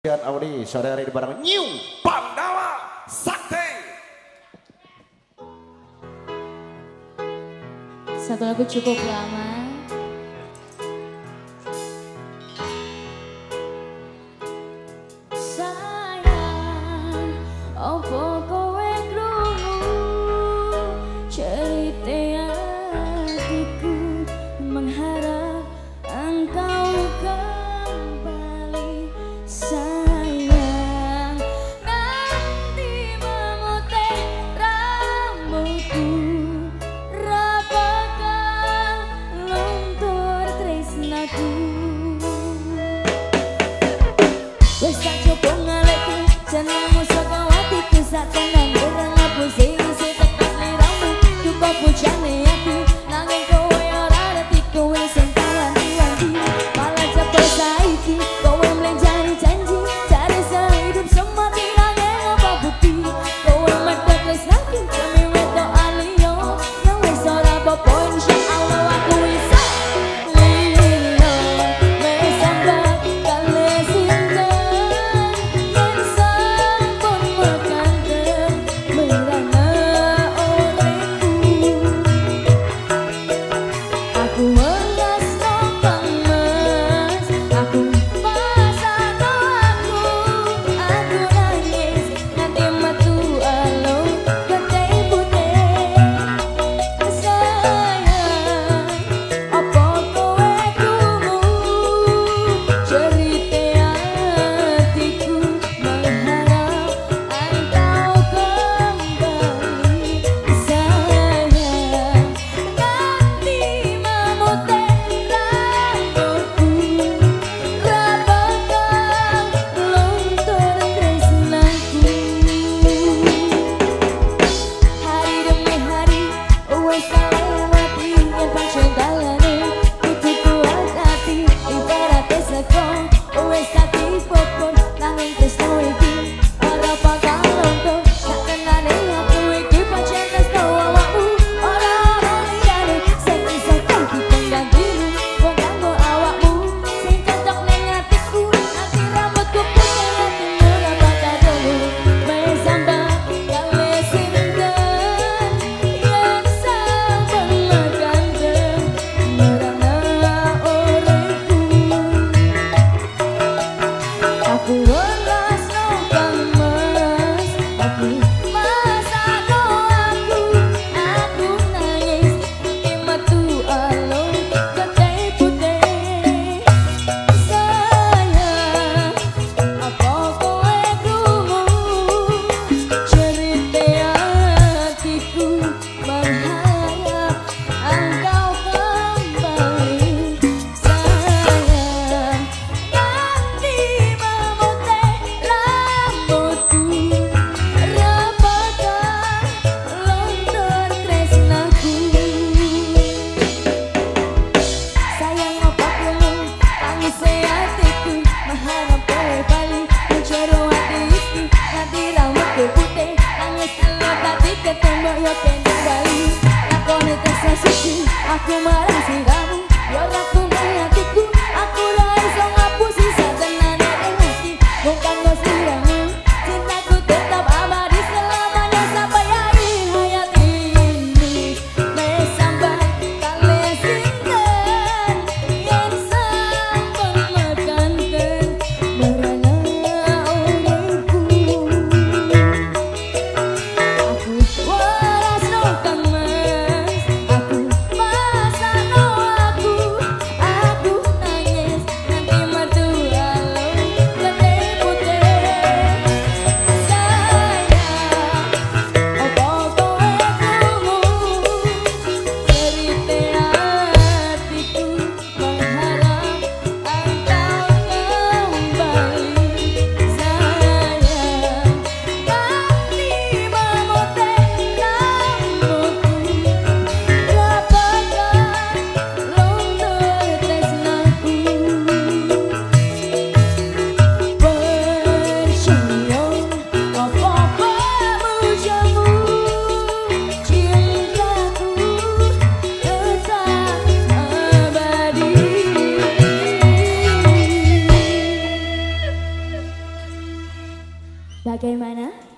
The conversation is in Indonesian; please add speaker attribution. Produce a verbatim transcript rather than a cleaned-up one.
Speaker 1: Dan Audi, saudara ini bareng New Pandawa Sakti.
Speaker 2: Satu lagu cukup lama. Sayang, opo kowe krungu cerita hatiku, mengharap engkau kembali. Sayang, nanti memutih rambutku, rapakah luntur tresnaku. Wes tak coba ngalihku jenengmu saka hatiku, sak tenan ora ngapusi isi tekan liramu. Cukup bujane aku nanging kowe ora ngerti, kowe sing wanti-wanti malah cepet saiki kowe mlenjani janji cari sehidup semati nanging apa bukti kowe medhot tresnaku demi wedok aliyo yang wis ora apa-apa insyaallah aku iso lilo wis sampai kale sinten yen sampun mekandel merana uripku. Aku welas nopang mas, aku pasano aku, aku nangis nganti metu alung gede putih. Sayang, apa kowe krungu cerita hatiku, mengharap engkau kembali. Sayang, nanti memutih rambutku, rapakah luntur tresnaku. Hari demi hari wes lewati yen pancen dalane kudu kuat hati ibarat sego wes dadi popon nanging tresno iki ora bakal luntur. Sak tenane aku iki pancen tresno awakmu, ora ana liyane sing iso dadi penggantimu. Wong kanggo awakmu sing cocok ning atiku, ati rambutku putih atimu ora bakal telu. Wes sampai kale sinten yen sampun mekandel merana uripku. Aku welas nopang mas, aku masano aku, aku nangis nganti metu alung gede putih. Sayang, apa kowe krungu cerita hatiku, mengharap engkau kembali. Sayang, nanti memutih rambutku, rapakah luntur tresnaku. Sayang, apa krungu tangise hatiku, mengharap kowe bali njero ati iki nganti rambutku putih. Nangis telu tadi ketembak yo kene bali lakone tresna suci aku marang siramu yo rakune hatiku, aku ora iso ngapusi satenane ing hati. Mung kanggo sliramu cintaku tetap abadi selamanya sampai akhir hayat ini. Wes sampai kale sinten yen sampun mekandel merana uripku. Aku waras nopang mas, aku masano aku, aku Bagaimana?